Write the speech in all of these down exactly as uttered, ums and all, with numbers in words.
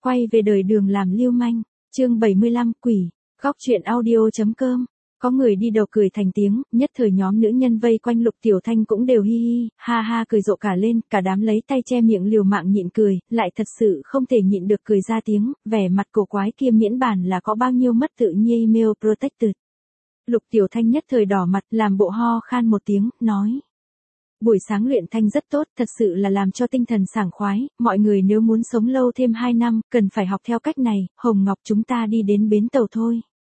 quay về đời Đường làm lưu manh, chương bảy mươi lăm, quỷ, góc truyện audio.com. Có người đi đầu cười thành tiếng, nhất thời nhóm nữ nhân vây quanh Lục Tiểu Thanh cũng đều hi hi, ha ha cười rộ cả lên, cả đám lấy tay che miệng liều mạng nhịn cười, lại thật sự không thể nhịn được cười ra tiếng, vẻ mặt cổ quái kia miễn bản là có bao nhiêu mất tự nhiên email protected. Lục Tiểu Thanh nhất thời đỏ mặt, làm bộ ho khan một tiếng, nói. Buổi sáng luyện thanh rất tốt, thật sự là làm cho tinh thần sảng khoái, mọi người nếu muốn sống lâu thêm hai năm, cần phải học theo cách này, Hồng Ngọc chúng ta đi đến bến tàu thôi.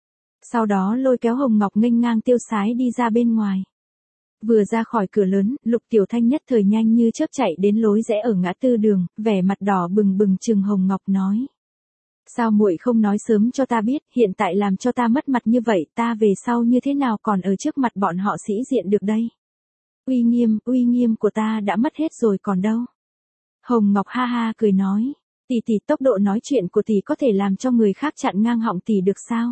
Sau đó lôi kéo Hồng Ngọc nghênh ngang tiêu sái đi ra bên ngoài. Vừa ra khỏi cửa lớn, Lục Tiểu Thanh nhất thời nhanh như chớp chạy đến lối rẽ ở ngã tư đường, vẻ mặt đỏ bừng bừng trừng Hồng Ngọc nói. Sao muội không nói sớm cho ta biết, hiện tại làm cho ta mất mặt như vậy, ta về sau như thế nào còn ở trước mặt bọn họ sĩ diện được đây. Uy nghiêm, uy nghiêm của ta đã mất hết rồi còn đâu. Hồng Ngọc ha ha cười nói, tỷ tỷ tốc độ nói chuyện của tỷ có thể làm cho người khác chặn ngang họng tỷ được sao?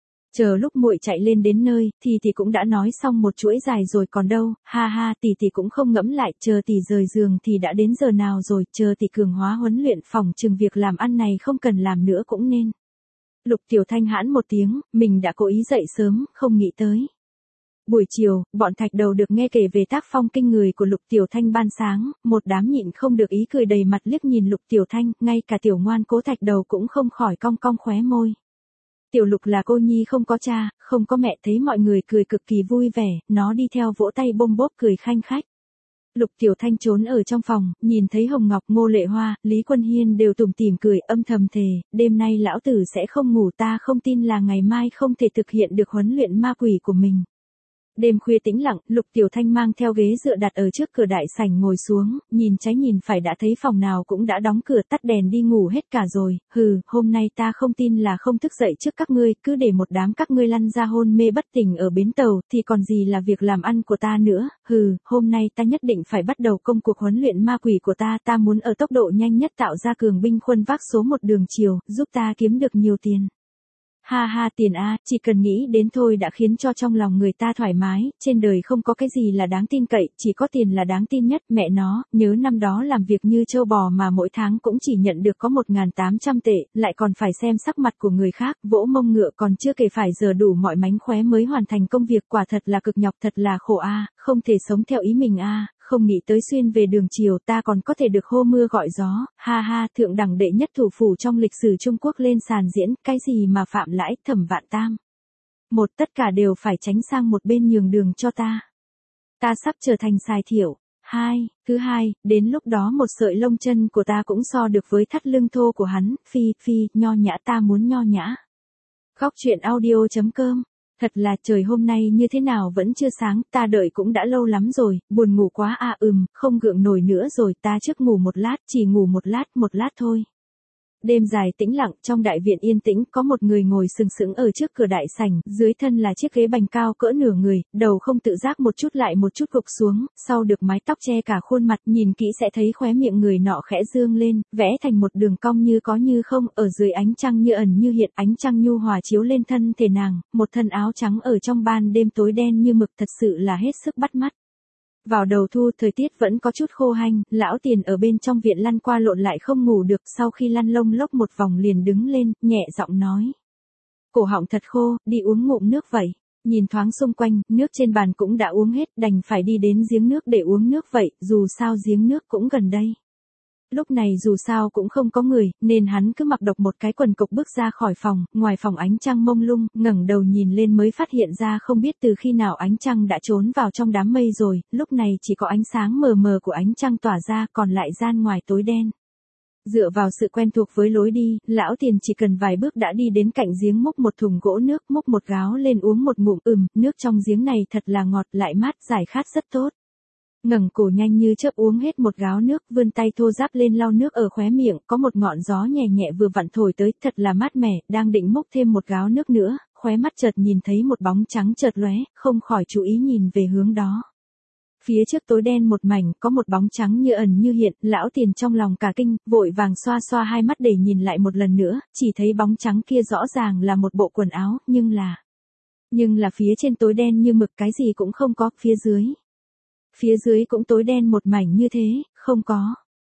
Chờ lúc muội chạy lên đến nơi, thì tỷ cũng đã nói xong một chuỗi dài rồi còn đâu, ha ha tỷ tỷ cũng không ngẫm lại, chờ tỷ rời giường thì đã đến giờ nào rồi, chờ tỷ cường hóa huấn luyện phòng chừng việc làm ăn này không cần làm nữa cũng nên. Lục Tiểu Thanh hãn một tiếng, mình đã cố ý dậy sớm, không nghĩ tới. Buổi chiều, bọn thạch đầu được nghe kể về tác phong kinh người của Lục Tiểu Thanh ban sáng, một đám nhịn không được ý cười đầy mặt liếc nhìn Lục Tiểu Thanh, ngay cả tiểu ngoan cố thạch đầu cũng không khỏi cong cong khóe môi. Tiểu Lục là cô nhi không có cha, không có mẹ, thấy mọi người cười cực kỳ vui vẻ, nó đi theo vỗ tay bôm bốp cười khanh khách. Lục Tiểu Thanh trốn ở trong phòng, nhìn thấy Hồng Ngọc, Ngô Lệ Hoa, Lý Quân Hiên đều tủm tỉm cười, âm thầm thề, đêm nay lão tử sẽ không ngủ, ta không tin là ngày mai không thể thực hiện được huấn luyện ma quỷ của mình. Đêm khuya tĩnh lặng, Lục Tiểu Thanh mang theo ghế dựa đặt ở trước cửa đại sảnh ngồi xuống, nhìn trái nhìn phải đã thấy phòng nào cũng đã đóng cửa tắt đèn đi ngủ hết cả rồi, hừ, hôm nay ta không tin là không thức dậy trước các ngươi, cứ để một đám các ngươi lăn ra hôn mê bất tỉnh ở bến tàu, thì còn gì là việc làm ăn của ta nữa, hừ, hôm nay ta nhất định phải bắt đầu công cuộc huấn luyện ma quỷ của ta, ta muốn ở tốc độ nhanh nhất tạo ra cường binh khuân vác số một đường chiều, giúp ta kiếm được nhiều tiền. Ha ha tiền a, chỉ cần nghĩ đến thôi đã khiến cho trong lòng người ta thoải mái, trên đời không có cái gì là đáng tin cậy, chỉ có tiền là đáng tin nhất, mẹ nó, nhớ năm đó làm việc như trâu bò mà mỗi tháng cũng chỉ nhận được có một nghìn tám trăm tệ, lại còn phải xem sắc mặt của người khác, vỗ mông ngựa còn chưa kể phải giờ đủ mọi mánh khóe mới hoàn thành công việc, quả thật là cực nhọc, thật là khổ a, không thể sống theo ý mình a. Không nghĩ tới xuyên về đường chiều ta còn có thể được hô mưa gọi gió, ha ha, thượng đẳng đệ nhất thủ phủ trong lịch sử Trung Quốc lên sàn diễn, cái gì mà Phạm Lãi, Thẩm Vạn Tam. Một, tất cả đều phải tránh sang một bên nhường đường cho ta. Ta sắp trở thành Sài Thiệu. Hai, thứ hai, đến lúc đó một sợi lông chân của ta cũng so được với thắt lưng thô của hắn, phi, phi, nho nhã, ta muốn nho nhã. Góc truyện audio.com. Thật là trời hôm nay như thế nào vẫn chưa sáng, ta đợi cũng đã lâu lắm rồi, buồn ngủ quá à ừm, không gượng nổi nữa rồi, ta trước ngủ một lát, chỉ ngủ một lát, một lát thôi. Đêm dài tĩnh lặng, trong đại viện yên tĩnh, có một người ngồi sừng sững ở trước cửa đại sảnh, dưới thân là chiếc ghế bành cao cỡ nửa người, đầu không tự giác một chút lại một chút gục xuống, sau được mái tóc che cả khuôn mặt, nhìn kỹ sẽ thấy khóe miệng người nọ khẽ dương lên, vẽ thành một đường cong như có như không, ở dưới ánh trăng như ẩn như hiện, ánh trăng nhu hòa chiếu lên thân thể nàng, một thân áo trắng ở trong ban đêm tối đen như mực, thật sự là hết sức bắt mắt. Vào đầu thu thời tiết vẫn có chút khô hanh, lão Tiền ở bên trong viện lăn qua lộn lại không ngủ được, sau khi lăn lông lốc một vòng liền đứng lên, nhẹ giọng nói. Cổ họng thật khô, đi uống ngụm nước vậy. Nhìn thoáng xung quanh, nước trên bàn cũng đã uống hết, đành phải đi đến giếng nước để uống nước vậy, dù sao giếng nước cũng gần đây. Lúc này dù sao cũng không có người, nên hắn cứ mặc độc một cái quần cộc bước ra khỏi phòng, ngoài phòng ánh trăng mông lung, ngẩng đầu nhìn lên mới phát hiện ra không biết từ khi nào ánh trăng đã trốn vào trong đám mây rồi, lúc này chỉ có ánh sáng mờ mờ của ánh trăng tỏa ra, còn lại gian ngoài tối đen. Dựa vào sự quen thuộc với lối đi, lão Tiền chỉ cần vài bước đã đi đến cạnh giếng múc một thùng gỗ nước, múc một gáo lên uống một ngụm, ừm, nước trong giếng này thật là ngọt, lại mát, giải khát rất tốt. Ngẩng cổ nhanh như chớp uống hết một gáo nước, vươn tay thô ráp lên lau nước ở khóe miệng, có một ngọn gió nhẹ nhẹ vừa vặn thổi tới, thật là mát mẻ, đang định múc thêm một gáo nước nữa, khóe mắt chợt nhìn thấy một bóng trắng chợt lóe, không khỏi chú ý nhìn về hướng đó. Phía trước tối đen một mảnh, có một bóng trắng như ẩn như hiện, lão Tiền trong lòng cả kinh, vội vàng xoa xoa hai mắt để nhìn lại một lần nữa, chỉ thấy bóng trắng kia rõ ràng là một bộ quần áo, nhưng là... Nhưng là phía trên tối đen như mực, cái gì cũng không có, phía dưới. Phía dưới cũng tối đen một mảnh như thế, không có.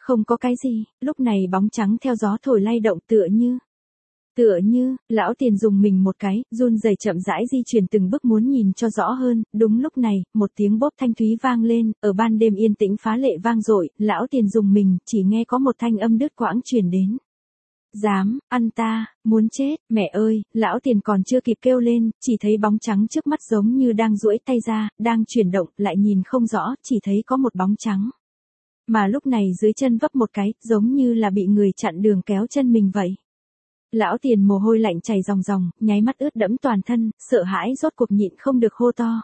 không có cái gì, lúc này bóng trắng theo gió thổi lay động tựa như. Tựa như, lão tiền dùng mình một cái, run rẩy chậm rãi di chuyển từng bước muốn nhìn cho rõ hơn, đúng lúc này, một tiếng bóp thanh thúy vang lên, ở ban đêm yên tĩnh phá lệ vang dội, lão tiền dùng mình, chỉ nghe có một thanh âm đứt quãng truyền đến. Dám, ăn ta, muốn chết, mẹ ơi, lão tiền còn chưa kịp kêu lên, chỉ thấy bóng trắng trước mắt giống như đang duỗi tay ra, đang chuyển động, lại nhìn không rõ, chỉ thấy có một bóng trắng. Mà lúc này dưới chân vấp một cái, giống như là bị người chặn đường kéo chân mình vậy. Lão tiền mồ hôi lạnh chảy ròng ròng, nháy mắt ướt đẫm toàn thân, sợ hãi rốt cuộc nhịn không được hô to.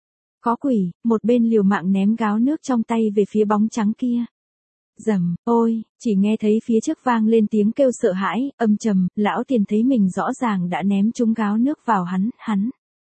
Có quỷ, một bên liều mạng ném gáo nước trong tay về phía bóng trắng kia. Rầm, ôi, chỉ nghe thấy phía trước vang lên tiếng kêu sợ hãi, âm trầm, lão tiền thấy mình rõ ràng đã ném trúng gáo nước vào hắn, hắn.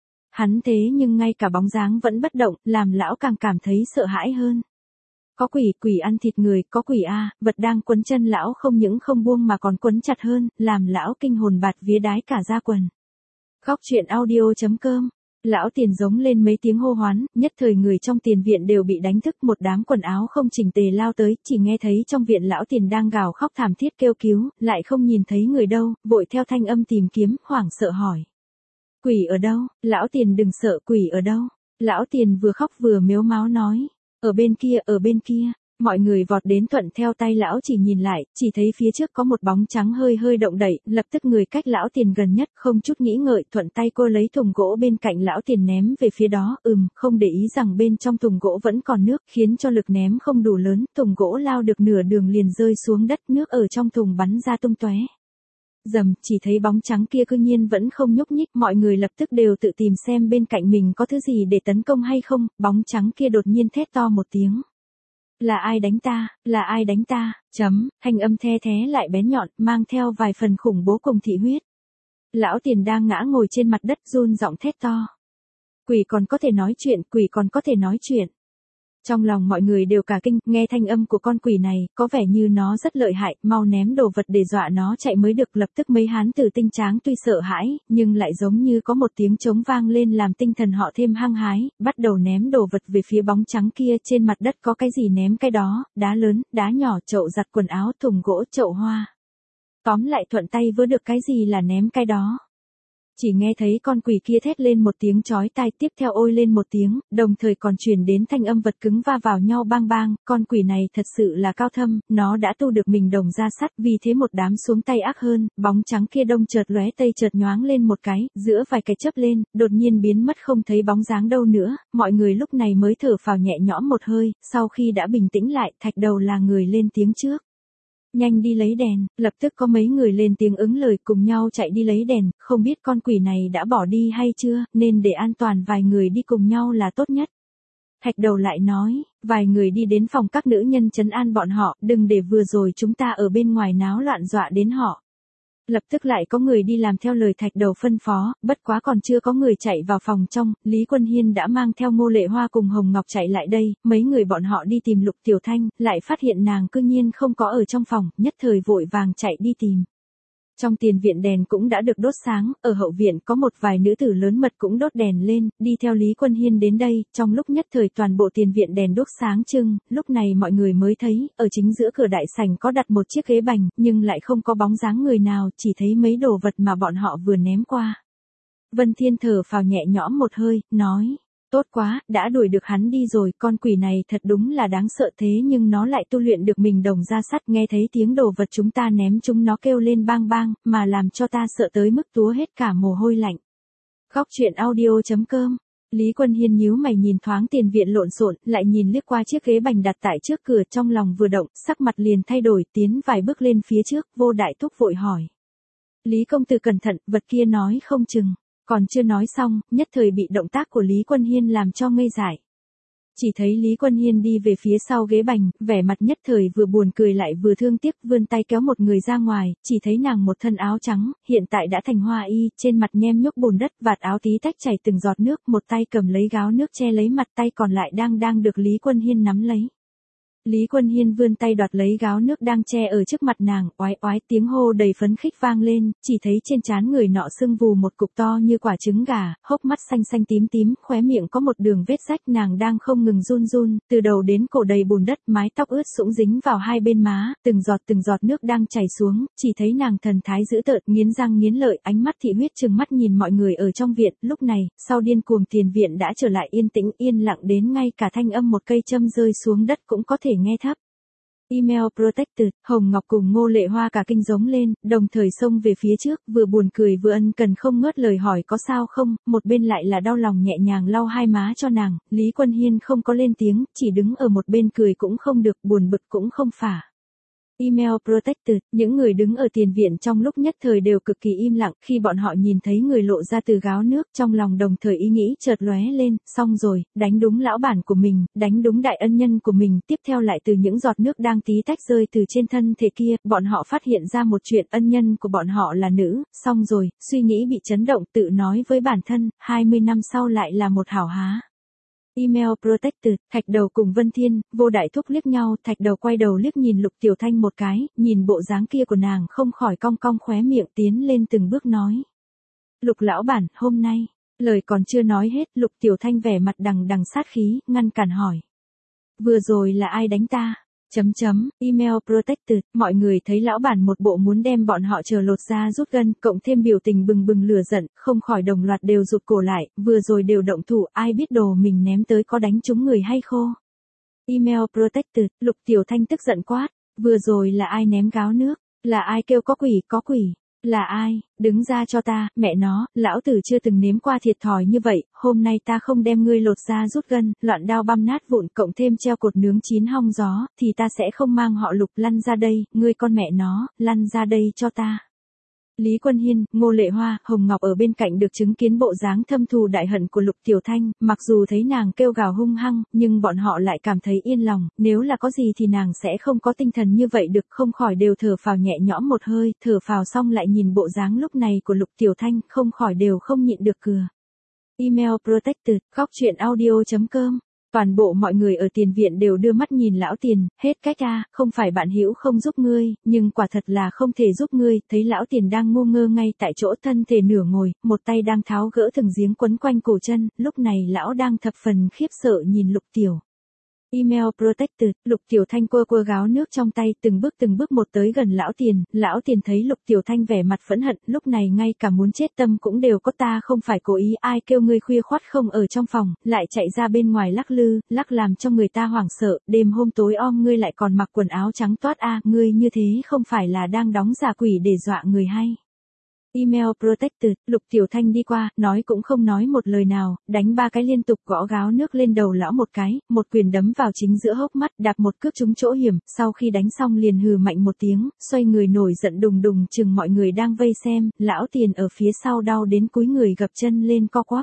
Hắn thế nhưng ngay cả bóng dáng vẫn bất động, làm lão càng cảm thấy sợ hãi hơn. Có quỷ, quỷ ăn thịt người, có quỷ a, vật đang quấn chân lão không những không buông mà còn quấn chặt hơn, làm lão kinh hồn bạt vía đái cả da quần. Góc truyện audio chấm com. Lão tiền giống lên mấy tiếng hô hoán, nhất thời người trong tiền viện đều bị đánh thức, một đám quần áo không chỉnh tề lao tới, chỉ nghe thấy trong viện lão tiền đang gào khóc thảm thiết kêu cứu, lại không nhìn thấy người đâu, vội theo thanh âm tìm kiếm, hoảng sợ hỏi. Quỷ ở đâu? Lão tiền đừng sợ, quỷ ở đâu? Lão tiền vừa khóc vừa mếu máo nói. Ở bên kia, ở bên kia, mọi người vọt đến thuận theo tay lão chỉ nhìn lại, chỉ thấy phía trước có một bóng trắng hơi hơi động đậy, lập tức người cách lão tiền gần nhất không chút nghĩ ngợi thuận tay cô lấy thùng gỗ bên cạnh lão tiền ném về phía đó, ừm, không để ý rằng bên trong thùng gỗ vẫn còn nước, khiến cho lực ném không đủ lớn, thùng gỗ lao được nửa đường liền rơi xuống đất, nước ở trong thùng bắn ra tung tóe. Dầm, chỉ thấy bóng trắng kia cư nhiên vẫn không nhúc nhích, mọi người lập tức đều tự tìm xem bên cạnh mình có thứ gì để tấn công hay không, bóng trắng kia đột nhiên thét to một tiếng. Là ai đánh ta, là ai đánh ta, chấm, thanh âm the thé lại bén nhọn, mang theo vài phần khủng bố cùng thị huyết. Lão tiền đang ngã ngồi trên mặt đất run giọng thét to. Quỷ còn có thể nói chuyện, quỷ còn có thể nói chuyện. Trong lòng mọi người đều cả kinh, nghe thanh âm của con quỷ này, có vẻ như nó rất lợi hại, mau ném đồ vật để dọa nó chạy mới được. Lập tức mấy hán tử tinh tráng tuy sợ hãi, nhưng lại giống như có một tiếng trống vang lên làm tinh thần họ thêm hăng hái, bắt đầu ném đồ vật về phía bóng trắng kia. Trên mặt đất có cái gì ném cái đó, đá lớn, đá nhỏ, chậu giặt quần áo, thùng gỗ, chậu hoa. Tóm lại thuận tay vớ được cái gì là ném cái đó. Chỉ nghe thấy con quỷ kia thét lên một tiếng chói tai, tiếp theo ôi lên một tiếng, đồng thời còn truyền đến thanh âm vật cứng va vào nhau bang bang, con quỷ này thật sự là cao thâm, nó đã tu được mình đồng ra sắt, vì thế một đám xuống tay ác hơn, bóng trắng kia đông chợt lóe tây chợt nhoáng lên một cái, giữa vài cái chớp lên, đột nhiên biến mất không thấy bóng dáng đâu nữa, mọi người lúc này mới thở phào nhẹ nhõm một hơi, sau khi đã bình tĩnh lại, thạch đầu là người lên tiếng trước. Nhanh đi lấy đèn, lập tức có mấy người lên tiếng ứng lời cùng nhau chạy đi lấy đèn, không biết con quỷ này đã bỏ đi hay chưa, nên để an toàn vài người đi cùng nhau là tốt nhất. Thạch đầu lại nói, vài người đi đến phòng các nữ nhân trấn an bọn họ, đừng để vừa rồi chúng ta ở bên ngoài náo loạn dọa đến họ. Lập tức lại có người đi làm theo lời thạch đầu phân phó, bất quá còn chưa có người chạy vào phòng trong, Lý Quân Hiên đã mang theo Ngô Lệ Hoa cùng Hồng Ngọc chạy lại đây, mấy người bọn họ đi tìm Lục Tiểu Thanh, lại phát hiện nàng cư nhiên không có ở trong phòng, nhất thời vội vàng chạy đi tìm. Trong tiền viện đèn cũng đã được đốt sáng, ở hậu viện có một vài nữ tử lớn mật cũng đốt đèn lên, đi theo Lý Quân Hiên đến đây, trong lúc nhất thời toàn bộ tiền viện đèn đốt sáng trưng, lúc này mọi người mới thấy, ở chính giữa cửa đại sảnh có đặt một chiếc ghế bành, nhưng lại không có bóng dáng người nào, chỉ thấy mấy đồ vật mà bọn họ vừa ném qua. Vân Thiên thở phào nhẹ nhõm một hơi, nói. Tốt quá, đã đuổi được hắn đi rồi, con quỷ này thật đúng là đáng sợ thế nhưng nó lại tu luyện được mình đồng ra sắt, nghe thấy tiếng đồ vật chúng ta ném chúng nó kêu lên bang bang, mà làm cho ta sợ tới mức túa hết cả mồ hôi lạnh. Góc truyện audio chấm com. Lý Quân Hiên nhíu mày nhìn thoáng tiền viện lộn xộn, lại nhìn liếc qua chiếc ghế bành đặt tại trước cửa, trong lòng vừa động, sắc mặt liền thay đổi, tiến vài bước lên phía trước, Vô Đại Thúc vội hỏi. Lý công tử cẩn thận, vật kia nói không chừng. Còn chưa nói xong, nhất thời bị động tác của Lý Quân Hiên làm cho ngây dại. Chỉ thấy Lý Quân Hiên đi về phía sau ghế bành, vẻ mặt nhất thời vừa buồn cười lại vừa thương tiếc, vươn tay kéo một người ra ngoài, chỉ thấy nàng một thân áo trắng, hiện tại đã thành hoa y, trên mặt nhem nhúc bùn đất, vạt áo tí tách chảy từng giọt nước, một tay cầm lấy gáo nước che lấy mặt, tay còn lại đang đang được Lý Quân Hiên nắm lấy. Lý Quân Hiên vươn tay đoạt lấy gáo nước đang che ở trước mặt nàng, oái oái tiếng hô đầy phấn khích vang lên, chỉ thấy trên trán người nọ sưng vù một cục to như quả trứng gà, hốc mắt xanh xanh tím tím, khóe miệng có một đường vết rách, nàng đang không ngừng run run, từ đầu đến cổ đầy bùn đất, mái tóc ướt sũng dính vào hai bên má, từng giọt từng giọt nước đang chảy xuống, chỉ thấy nàng thần thái dữ tợn, nghiến răng nghiến lợi, ánh mắt thị huyết trừng mắt nhìn mọi người ở trong viện, lúc này, sau điên cuồng tiền viện đã trở lại yên tĩnh, yên lặng đến ngay cả thanh âm một cây châm rơi xuống đất cũng có thể nghe thấp. Email Protected, Hồng Ngọc cùng Ngô Lệ Hoa cả kinh giống lên, đồng thời xông về phía trước, vừa buồn cười vừa ân cần không ngớt lời hỏi có sao không, một bên lại là đau lòng nhẹ nhàng lau hai má cho nàng, Lý Quân Hiên không có lên tiếng, chỉ đứng ở một bên cười cũng không được, buồn bực cũng không phả. Email Protected, những người đứng ở tiền viện trong lúc nhất thời đều cực kỳ im lặng, khi bọn họ nhìn thấy người lộ ra từ gáo nước, trong lòng đồng thời ý nghĩ chợt lóe lên, xong rồi, đánh đúng lão bản của mình, đánh đúng đại ân nhân của mình, tiếp theo lại từ những giọt nước đang tí tách rơi từ trên thân thể kia, bọn họ phát hiện ra một chuyện ân nhân của bọn họ là nữ, xong rồi, suy nghĩ bị chấn động, tự nói với bản thân, hai mươi năm sau lại là một hảo há. Email Protected, Thạch Đầu cùng Vân Thiên, Vô Đại Thúc liếc nhau, Thạch Đầu quay đầu liếc nhìn Lục Tiểu Thanh một cái, nhìn bộ dáng kia của nàng không khỏi cong cong khóe miệng tiến lên từng bước nói. Lục lão bản, hôm nay, lời còn chưa nói hết, Lục Tiểu Thanh vẻ mặt đằng đằng sát khí, ngăn cản hỏi. Vừa rồi là ai đánh ta? Chấm chấm, Email Protected, mọi người thấy lão bản một bộ muốn đem bọn họ chờ lột ra rút gân, cộng thêm biểu tình bừng bừng lửa giận, không khỏi đồng loạt đều rụt cổ lại, vừa rồi đều động thủ, ai biết đồ mình ném tới có đánh trúng người hay khô. Email Protected, Lục Tiểu Thanh tức giận quát, vừa rồi là ai ném gáo nước, là ai kêu có quỷ, có quỷ. Là ai, đứng ra cho ta, mẹ nó, lão tử chưa từng nếm qua thiệt thòi như vậy, hôm nay ta không đem ngươi lột ra rút gân, loạn đao băm nát vụn cộng thêm treo cột nướng chín hong gió, thì ta sẽ không mang họ Lục lăn ra đây, ngươi con mẹ nó, lăn ra đây cho ta. Lý Quân Hiên, Ngô Lệ Hoa, Hồng Ngọc ở bên cạnh được chứng kiến bộ dáng thâm thù đại hận của Lục Tiểu Thanh, mặc dù thấy nàng kêu gào hung hăng, nhưng bọn họ lại cảm thấy yên lòng, nếu là có gì thì nàng sẽ không có tinh thần như vậy được, không khỏi đều thở phào nhẹ nhõm một hơi, thở phào xong lại nhìn bộ dáng lúc này của Lục Tiểu Thanh, không khỏi đều không nhịn được cười. Email Protected, góc truyện audio chấm com. Toàn bộ mọi người ở tiền viện đều đưa mắt nhìn lão tiền, hết cách a, không phải bạn hữu không giúp ngươi, nhưng quả thật là không thể giúp ngươi, thấy lão tiền đang ngu ngơ ngay tại chỗ thân thể nửa ngồi, một tay đang tháo gỡ thừng giếng quấn quanh cổ chân, lúc này lão đang thập phần khiếp sợ nhìn Lục Tiểu. Email Protected, Lục Tiểu Thanh quơ quơ gáo nước trong tay, từng bước từng bước một tới gần lão tiền, lão tiền thấy Lục Tiểu Thanh vẻ mặt phẫn hận, lúc này ngay cả muốn chết tâm cũng đều có, ta không phải cố ý, ai kêu ngươi khuya khoắt không ở trong phòng, lại chạy ra bên ngoài lắc lư, lắc làm cho người ta hoảng sợ, đêm hôm tối om ngươi lại còn mặc quần áo trắng toát a, ngươi như thế không phải là đang đóng giả quỷ để dọa người hay. Email Protected, Lục Tiểu Thanh đi qua, nói cũng không nói một lời nào, đánh ba cái liên tục gõ gáo nước lên đầu lão một cái, một quyền đấm vào chính giữa hốc mắt, đạp một cước trúng chỗ hiểm, sau khi đánh xong liền hừ mạnh một tiếng, xoay người nổi giận đùng đùng chừng mọi người đang vây xem, lão tiền ở phía sau đau đến cúi người gập chân lên co quắp.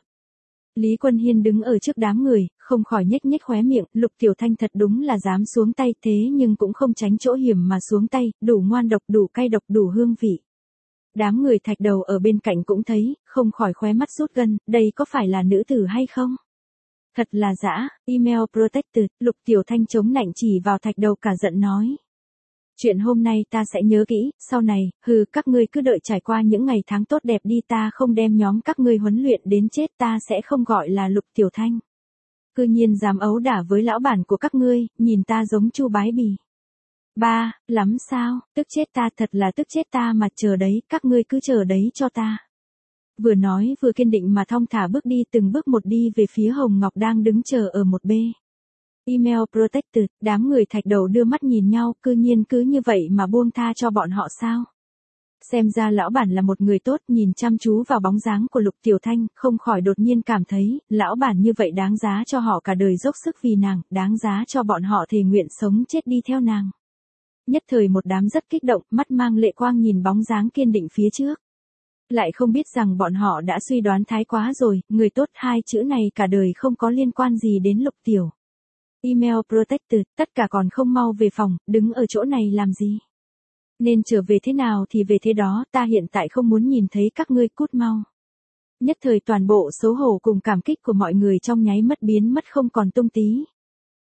Lý Quân Hiên đứng ở trước đám người, không khỏi nhếch nhếch khóe miệng, Lục Tiểu Thanh thật đúng là dám xuống tay thế nhưng cũng không tránh chỗ hiểm mà xuống tay, đủ ngoan độc đủ cay độc đủ hương vị. Đám người Thạch Đầu ở bên cạnh cũng thấy, không khỏi khóe mắt rút gân, đây có phải là nữ tử hay không? Thật là dã, Email Protected, Lục Tiểu Thanh chống nạnh chỉ vào Thạch Đầu cả giận nói. Chuyện hôm nay ta sẽ nhớ kỹ, sau này, hừ, các ngươi cứ đợi trải qua những ngày tháng tốt đẹp đi, ta không đem nhóm các ngươi huấn luyện đến chết, ta sẽ không gọi là Lục Tiểu Thanh. Cư nhiên dám ấu đả với lão bản của các ngươi, nhìn ta giống Chu Bái Bì. Ba, lắm sao, tức chết ta, thật là tức chết ta mà, chờ đấy, các ngươi cứ chờ đấy cho ta. Vừa nói vừa kiên định mà thong thả bước đi từng bước một đi về phía Hồng Ngọc đang đứng chờ ở một bên. Email Protected, đám người Thạch Đầu đưa mắt nhìn nhau, cư nhiên cứ như vậy mà buông tha cho bọn họ sao? Xem ra lão bản là một người tốt, nhìn chăm chú vào bóng dáng của Lục Tiểu Thanh, không khỏi đột nhiên cảm thấy, lão bản như vậy đáng giá cho họ cả đời dốc sức vì nàng, đáng giá cho bọn họ thề nguyện sống chết đi theo nàng. Nhất thời một đám rất kích động, mắt mang lệ quang nhìn bóng dáng kiên định phía trước. Lại không biết rằng bọn họ đã suy đoán thái quá rồi, người tốt hai chữ này cả đời không có liên quan gì đến Lục Tiểu. Email Protected, tất cả còn không mau về phòng, đứng ở chỗ này làm gì? Nên trở về thế nào thì về thế đó, ta hiện tại không muốn nhìn thấy các ngươi, cút mau. Nhất thời toàn bộ xấu hổ cùng cảm kích của mọi người trong nháy mắt biến mất không còn tung tí.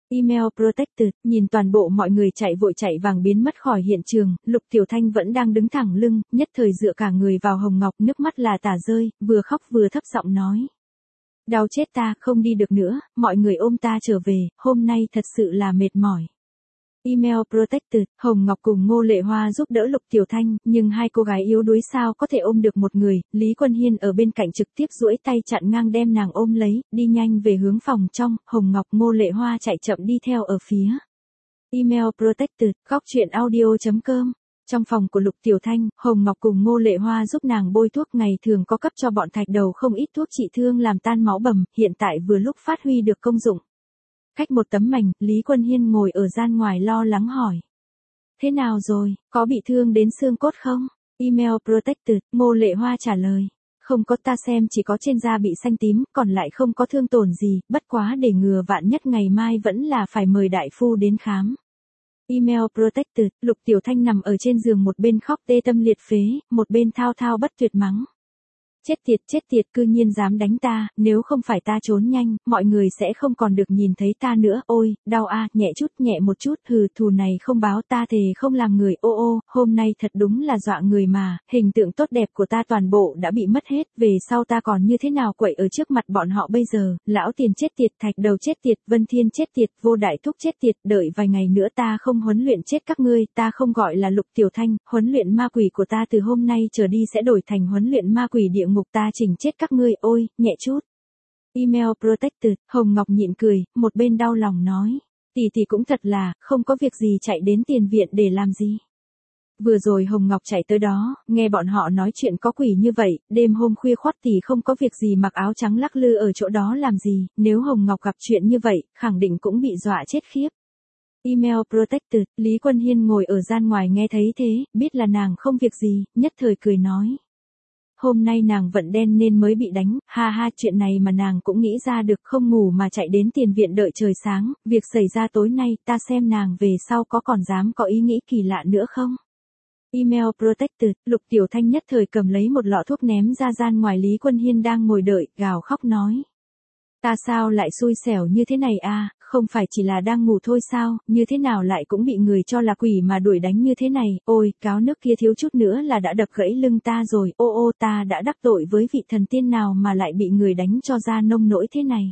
Email protected, nhìn toàn bộ mọi người chạy vội chạy vàng biến mất khỏi hiện trường, Lục Tiểu Thanh vẫn đang đứng thẳng lưng, nhất thời dựa cả người vào Hồng Ngọc, nước mắt là tả rơi, vừa khóc vừa thấp giọng nói. Đau chết ta, không đi được nữa, mọi người ôm ta trở về, hôm nay thật sự là mệt mỏi. Email protected, Hồng Ngọc cùng Ngô Lệ Hoa giúp đỡ Lục Tiểu Thanh, nhưng hai cô gái yếu đuối sao có thể ôm được một người, Lý Quân Hiên ở bên cạnh trực tiếp duỗi tay chặn ngang đem nàng ôm lấy, đi nhanh về hướng phòng trong, Hồng Ngọc Ngô Lệ Hoa chạy chậm đi theo ở phía. Email protected, góc chuyện audio chấm com. Trong phòng của Lục Tiểu Thanh, Hồng Ngọc cùng Ngô Lệ Hoa giúp nàng bôi thuốc ngày thường có cấp cho bọn thạch đầu không ít thuốc trị thương làm tan máu bầm, hiện tại vừa lúc phát huy được công dụng. Cách một tấm mảnh, Lý Quân Hiên ngồi ở gian ngoài lo lắng hỏi. Thế nào rồi, có bị thương đến xương cốt không? Email protected, Ngô Lệ Hoa trả lời. Không có, ta xem chỉ có trên da bị xanh tím, còn lại không có thương tổn gì, bất quá để ngừa vạn nhất ngày mai vẫn là phải mời đại phu đến khám. Email protected, Lục Tiểu Thanh nằm ở trên giường một bên khóc tê tâm liệt phế, một bên thao thao bất tuyệt mắng. Chết tiệt chết tiệt, cư nhiên dám đánh ta, nếu không phải ta trốn nhanh, mọi người sẽ không còn được nhìn thấy ta nữa, ôi, đau a, nhẹ chút nhẹ một chút, hừ, thù này không báo, ta thề không làm người, ô ô, hôm nay thật đúng là dọa người mà, hình tượng tốt đẹp của ta toàn bộ đã bị mất hết, về sau ta còn như thế nào quậy ở trước mặt bọn họ bây giờ, lão tiền chết tiệt, thạch đầu chết tiệt, Vân Thiên chết tiệt, vô đại thúc chết tiệt, đợi vài ngày nữa ta không huấn luyện chết các ngươi, ta không gọi là Lục Tiểu Thanh, huấn luyện ma quỷ của ta từ hôm nay trở đi sẽ đổi thành huấn luyện ma quỷ địa ngục, ta chỉnh chết các ngươi, ôi, nhẹ chút. Email protected, Hồng Ngọc nhịn cười, một bên đau lòng nói, tỷ tỷ cũng thật là, không có việc gì chạy đến tiền viện để làm gì. Vừa rồi Hồng Ngọc chạy tới đó, nghe bọn họ nói chuyện có quỷ như vậy, đêm hôm khuya khoắt tỷ không có việc gì mặc áo trắng lắc lư ở chỗ đó làm gì, nếu Hồng Ngọc gặp chuyện như vậy, khẳng định cũng bị dọa chết khiếp. Email protected, Lý Quân Hiên ngồi ở gian ngoài nghe thấy thế, biết là nàng không việc gì, nhất thời cười nói. Hôm nay nàng vận đen nên mới bị đánh, ha ha, chuyện này mà nàng cũng nghĩ ra được, không ngủ mà chạy đến tiền viện đợi trời sáng, việc xảy ra tối nay, ta xem nàng về sau có còn dám có ý nghĩ kỳ lạ nữa không? Email protected, Lục Tiểu Thanh nhất thời cầm lấy một lọ thuốc ném ra gian ngoài, Lý Quân Hiên đang ngồi đợi, gào khóc nói. Ta sao lại xui xẻo như thế này à, không phải chỉ là đang ngủ thôi sao, như thế nào lại cũng bị người cho là quỷ mà đuổi đánh như thế này, ôi, cáo nước kia thiếu chút nữa là đã đập gãy lưng ta rồi, ô ô, ta đã đắc tội với vị thần tiên nào mà lại bị người đánh cho ra nông nỗi thế này.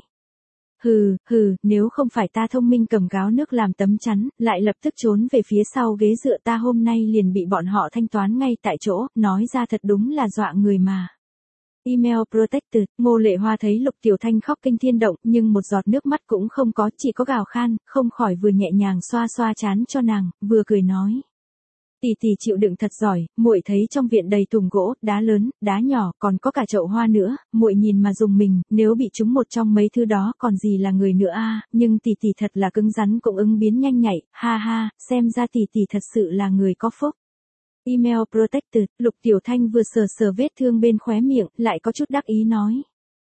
Hừ, hừ, nếu không phải ta thông minh cầm gáo nước làm tấm chắn, lại lập tức trốn về phía sau ghế dựa, ta hôm nay liền bị bọn họ thanh toán ngay tại chỗ, nói ra thật đúng là dọa người mà. Email protected, Ngô Lệ Hoa thấy Lục Tiểu Thanh khóc kinh thiên động, nhưng một giọt nước mắt cũng không có, chỉ có gào khan, không khỏi vừa nhẹ nhàng xoa xoa trán cho nàng, vừa cười nói. Tỷ tỷ chịu đựng thật giỏi, muội thấy trong viện đầy thùng gỗ, đá lớn, đá nhỏ, còn có cả chậu hoa nữa, muội nhìn mà dùng mình, nếu bị trúng một trong mấy thứ đó còn gì là người nữa a, nhưng tỷ tỷ thật là cứng rắn cũng ứng biến nhanh nhạy, ha ha, xem ra tỷ tỷ thật sự là người có phúc. Email protected, Lục Tiểu Thanh vừa sờ sờ vết thương bên khóe miệng, lại có chút đắc ý nói.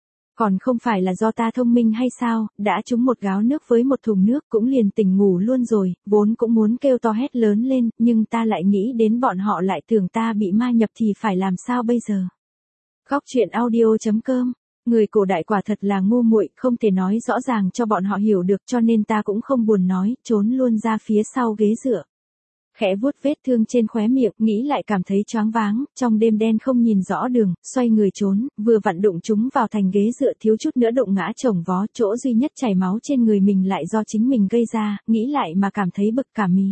Còn không phải là do ta thông minh hay sao, đã trúng một gáo nước với một thùng nước cũng liền tỉnh ngủ luôn rồi, vốn cũng muốn kêu to hét lớn lên, nhưng ta lại nghĩ đến bọn họ lại tưởng ta bị ma nhập thì phải làm sao bây giờ. Góc chuyện audio chấm com, người cổ đại quả thật là ngu muội, không thể nói rõ ràng cho bọn họ hiểu được, cho nên ta cũng không buồn nói, trốn luôn ra phía sau ghế dựa. Khẽ vuốt vết thương trên khóe miệng, nghĩ lại cảm thấy choáng váng, trong đêm đen không nhìn rõ đường, xoay người trốn, vừa vặn đụng chúng vào thành ghế dựa, thiếu chút nữa đụng ngã chồng vó, chỗ duy nhất chảy máu trên người mình lại do chính mình gây ra, nghĩ lại mà cảm thấy bực cả mí.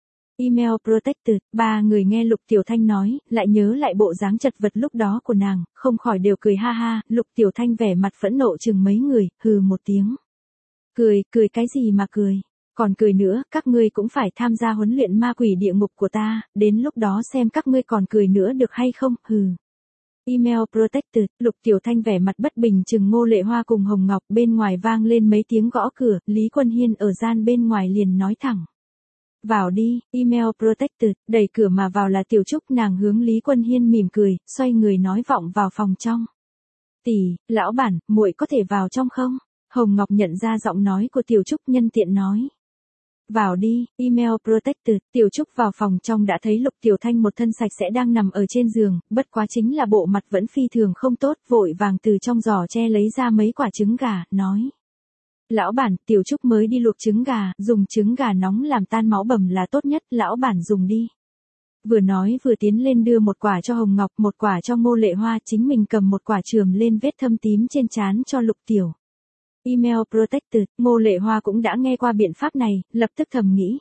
Email protected, ba người nghe Lục Tiểu Thanh nói, lại nhớ lại bộ dáng chật vật lúc đó của nàng, không khỏi đều cười ha ha, Lục Tiểu Thanh vẻ mặt phẫn nộ chừng mấy người, hừ một tiếng. Cười, cười cái gì mà cười? Còn cười nữa, các ngươi cũng phải tham gia huấn luyện ma quỷ địa ngục của ta, đến lúc đó xem các ngươi còn cười nữa được hay không, hừ. Email protected, Lục Tiểu Thanh vẻ mặt bất bình chừng Ngô Lệ Hoa cùng Hồng Ngọc, bên ngoài vang lên mấy tiếng gõ cửa, Lý Quân Hiên ở gian bên ngoài liền nói thẳng. Vào đi, email protected, đẩy cửa mà vào là Tiểu Trúc, nàng hướng Lý Quân Hiên mỉm cười, xoay người nói vọng vào phòng trong. Tỷ, lão bản, muội có thể vào trong không? Hồng Ngọc nhận ra giọng nói của Tiểu Trúc nhân tiện nói. Vào đi, email protected, Tiểu Trúc vào phòng trong đã thấy Lục Tiểu Thanh một thân sạch sẽ đang nằm ở trên giường, bất quá chính là bộ mặt vẫn phi thường không tốt, vội vàng từ trong giỏ tre lấy ra mấy quả trứng gà, nói. Lão bản, Tiểu Trúc mới đi luộc trứng gà, dùng trứng gà nóng làm tan máu bầm là tốt nhất, lão bản dùng đi. Vừa nói vừa tiến lên đưa một quả cho Hồng Ngọc, một quả cho Ngô Lệ Hoa, chính mình cầm một quả chườm lên vết thâm tím trên trán cho Lục Tiểu. Email Protected, Ngô Lệ Hoa cũng đã nghe qua biện pháp này, lập tức thầm nghĩ.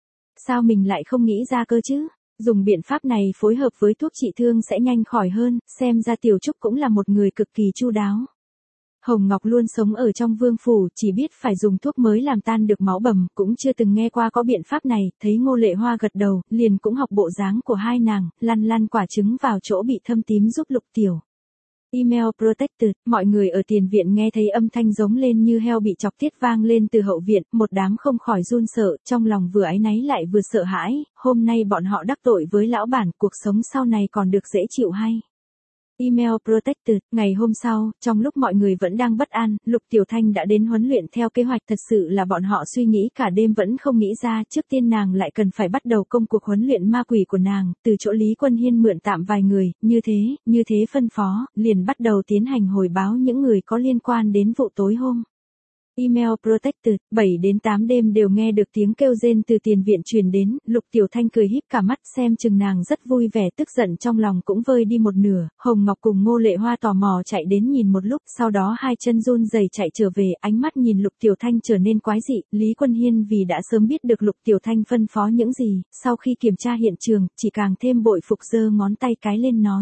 Sao mình lại không nghĩ ra cơ chứ? Dùng biện pháp này phối hợp với thuốc trị thương sẽ nhanh khỏi hơn, xem ra Tiểu Trúc cũng là một người cực kỳ chu đáo. Hồng Ngọc luôn sống ở trong vương phủ, chỉ biết phải dùng thuốc mới làm tan được máu bầm, cũng chưa từng nghe qua có biện pháp này, thấy Ngô Lệ Hoa gật đầu, liền cũng học bộ dáng của hai nàng, lăn lăn quả trứng vào chỗ bị thâm tím giúp Lục Tiểu. Email Protected, mọi người ở tiền viện nghe thấy âm thanh giống lên như heo bị chọc tiết vang lên từ hậu viện, một đám không khỏi run sợ, trong lòng vừa áy náy lại vừa sợ hãi, hôm nay bọn họ đắc tội với lão bản, cuộc sống sau này còn được dễ chịu hay. Email Protected, ngày hôm sau, trong lúc mọi người vẫn đang bất an, Lục Tiểu Thanh đã đến huấn luyện theo kế hoạch, thật sự là bọn họ suy nghĩ cả đêm vẫn không nghĩ ra, trước tiên nàng lại cần phải bắt đầu công cuộc huấn luyện ma quỷ của nàng, từ chỗ Lý Quân Hiên mượn tạm vài người, như thế, như thế phân phó, liền bắt đầu tiến hành hồi báo những người có liên quan đến vụ tối hôm. Email Protected, bảy đến tám đêm đều nghe được tiếng kêu rên từ tiền viện truyền đến, Lục Tiểu Thanh cười híp cả mắt xem chừng nàng rất vui vẻ, tức giận trong lòng cũng vơi đi một nửa, Hồng Ngọc cùng Ngô Lệ Hoa tò mò chạy đến nhìn một lúc, sau đó hai chân run rẩy chạy trở về, ánh mắt nhìn Lục Tiểu Thanh trở nên quái dị, Lý Quân Hiên vì đã sớm biết được Lục Tiểu Thanh phân phó những gì, sau khi kiểm tra hiện trường, chỉ càng thêm bội phục, giơ ngón tay cái lên nói.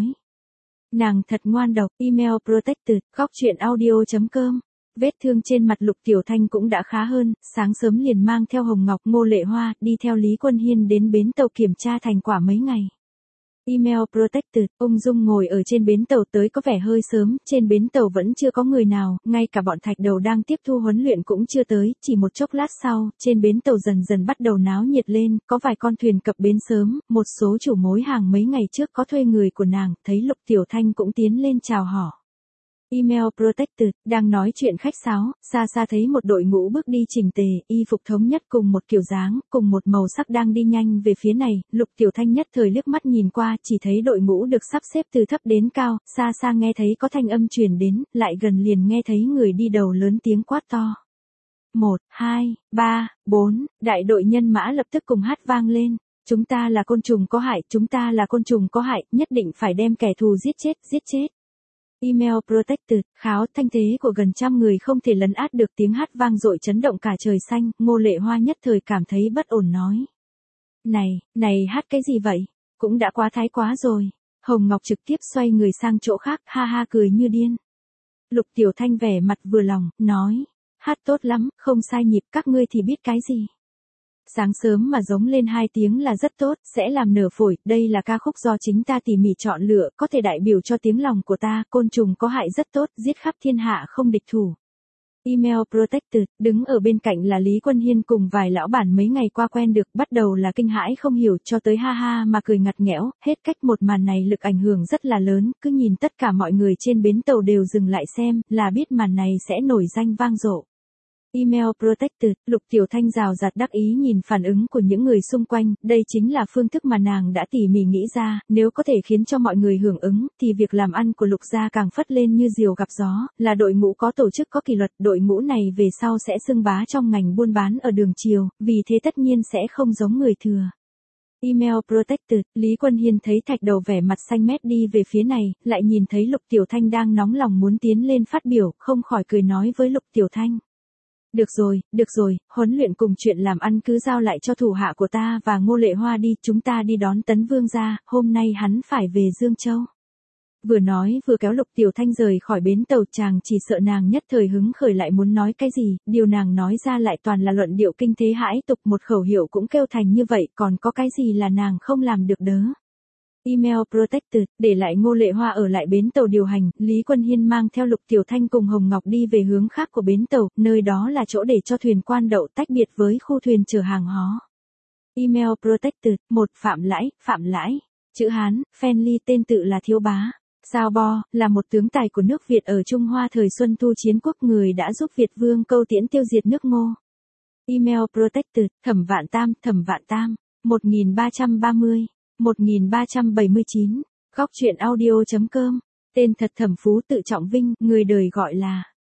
Nàng thật ngoan độc. Email Protected, góc truyện audio chấm com. Vết thương trên mặt Lục Tiểu Thanh cũng đã khá hơn, sáng sớm liền mang theo Hồng Ngọc, Ngô Lệ Hoa, đi theo Lý Quân Hiên đến bến tàu kiểm tra thành quả mấy ngày. Email Protected, ung dung ngồi ở trên bến tàu tới có vẻ hơi sớm, trên bến tàu vẫn chưa có người nào, ngay cả bọn thạch đầu đang tiếp thu huấn luyện cũng chưa tới, chỉ một chốc lát sau, trên bến tàu dần dần bắt đầu náo nhiệt lên, có vài con thuyền cập bến sớm, một số chủ mối hàng mấy ngày trước có thuê người của nàng, thấy Lục Tiểu Thanh cũng tiến lên chào hỏi. Email Protected, đang nói chuyện khách sáo, xa xa thấy một đội ngũ bước đi chỉnh tề, y phục thống nhất cùng một kiểu dáng, cùng một màu sắc đang đi nhanh về phía này, Lục Tiểu Thanh nhất thời liếc mắt nhìn qua, chỉ thấy đội ngũ được sắp xếp từ thấp đến cao, xa xa nghe thấy có thanh âm truyền đến, lại gần liền nghe thấy người đi đầu lớn tiếng quát to. Một, hai, ba, bốn, đại đội nhân mã lập tức cùng hát vang lên. Chúng ta là côn trùng có hại, chúng ta là côn trùng có hại, nhất định phải đem kẻ thù giết chết, giết chết. Email Protected, kháo thanh thế của gần trăm người không thể lấn át được tiếng hát vang dội chấn động cả trời xanh, Ngô Lệ Hoa nhất thời cảm thấy bất ổn nói. Này, này hát cái gì vậy? Cũng đã quá thái quá rồi. Hồng Ngọc trực tiếp xoay người sang chỗ khác, ha ha cười như điên. Lục Tiểu Thanh vẻ mặt vừa lòng, nói. Hát tốt lắm, không sai nhịp, các ngươi thì biết cái gì? Sáng sớm mà giống lên hai tiếng là rất tốt, sẽ làm nở phổi, đây là ca khúc do chính ta tỉ mỉ chọn lựa, có thể đại biểu cho tiếng lòng của ta, côn trùng có hại rất tốt, giết khắp thiên hạ không địch thủ. Email Protected, đứng ở bên cạnh là Lý Quân Hiên cùng vài lão bản mấy ngày qua quen được, bắt đầu là kinh hãi không hiểu cho tới ha ha mà cười ngặt nghẽo, hết cách một màn này lực ảnh hưởng rất là lớn, cứ nhìn tất cả mọi người trên bến tàu đều dừng lại xem, là biết màn này sẽ nổi danh vang dội. Email Protected, Lục Tiểu Thanh rào rạt đắc ý nhìn phản ứng của những người xung quanh, đây chính là phương thức mà nàng đã tỉ mỉ nghĩ ra, nếu có thể khiến cho mọi người hưởng ứng, thì việc làm ăn của Lục gia càng phất lên như diều gặp gió, là đội ngũ có tổ chức có kỷ luật, đội ngũ này về sau sẽ xưng bá trong ngành buôn bán ở đường chiều, vì thế tất nhiên sẽ không giống người thừa. Email Protected, Lý Quân Hiên thấy thạch đầu vẻ mặt xanh mét đi về phía này, lại nhìn thấy Lục Tiểu Thanh đang nóng lòng muốn tiến lên phát biểu, không khỏi cười nói với Lục Tiểu Thanh. Được rồi, được rồi, huấn luyện cùng chuyện làm ăn cứ giao lại cho thủ hạ của ta và Ngô Lệ Hoa đi, chúng ta đi đón Tấn Vương gia, hôm nay hắn phải về Dương Châu. Vừa nói vừa kéo Lục Tiểu Thanh rời khỏi bến tàu, chàng chỉ sợ nàng nhất thời hứng khởi lại muốn nói cái gì, điều nàng nói ra lại toàn là luận điệu kinh thế hãi tục, một khẩu hiệu cũng kêu thành như vậy, còn có cái gì là nàng không làm được đớ. Email Protected, để lại Ngô Lệ Hoa ở lại bến tàu điều hành, Lý Quân Hiên mang theo Lục Tiểu Thanh cùng Hồng Ngọc đi về hướng khác của bến tàu, nơi đó là chỗ để cho thuyền quan đậu tách biệt với khu thuyền chở hàng hóa. Email Protected, một Phạm Lãi, Phạm Lãi, chữ Hán, Phenly tên tự là Thiếu Bá. Sao Bo, là một tướng tài của nước Việt ở Trung Hoa thời Xuân Thu chiến quốc, người đã giúp Việt Vương Câu Tiễn tiêu diệt nước Ngô. Email Protected, Thẩm Vạn Tam, Thẩm Vạn Tam, một nghìn ba trăm ba mươi. một nghìn ba trăm bảy mươi chín, góc truyện audio chấm com, tên thật Thẩm Phú Tự Trọng Vinh, người đời gọi là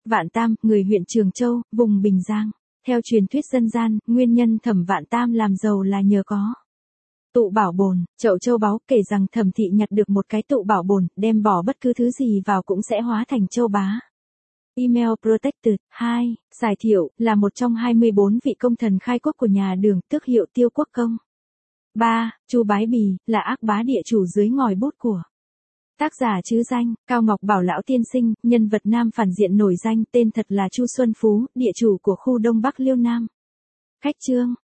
Vạn Tam, người huyện Trường Châu, vùng Bình Giang. Theo truyền thuyết dân gian, nguyên nhân Thẩm Vạn Tam làm giàu là nhờ có tụ bảo bồn, chậu châu báu, kể rằng Thẩm thị nhặt được một cái tụ bảo bồn, đem bỏ bất cứ thứ gì vào cũng sẽ hóa thành châu bá. Email Protected. hai. Giải Thiệu, là một trong hai mươi bốn vị công thần khai quốc của nhà Đường, tước hiệu Tiêu Quốc công. ba. Chu Bái Bì, là ác bá địa chủ dưới ngòi bút của tác giả trứ danh, Cao Ngọc Bảo lão tiên sinh, nhân vật nam phản diện nổi danh, tên thật là Chu Xuân Phú, địa chủ của khu Đông Bắc Liêu Nam. Khách chương.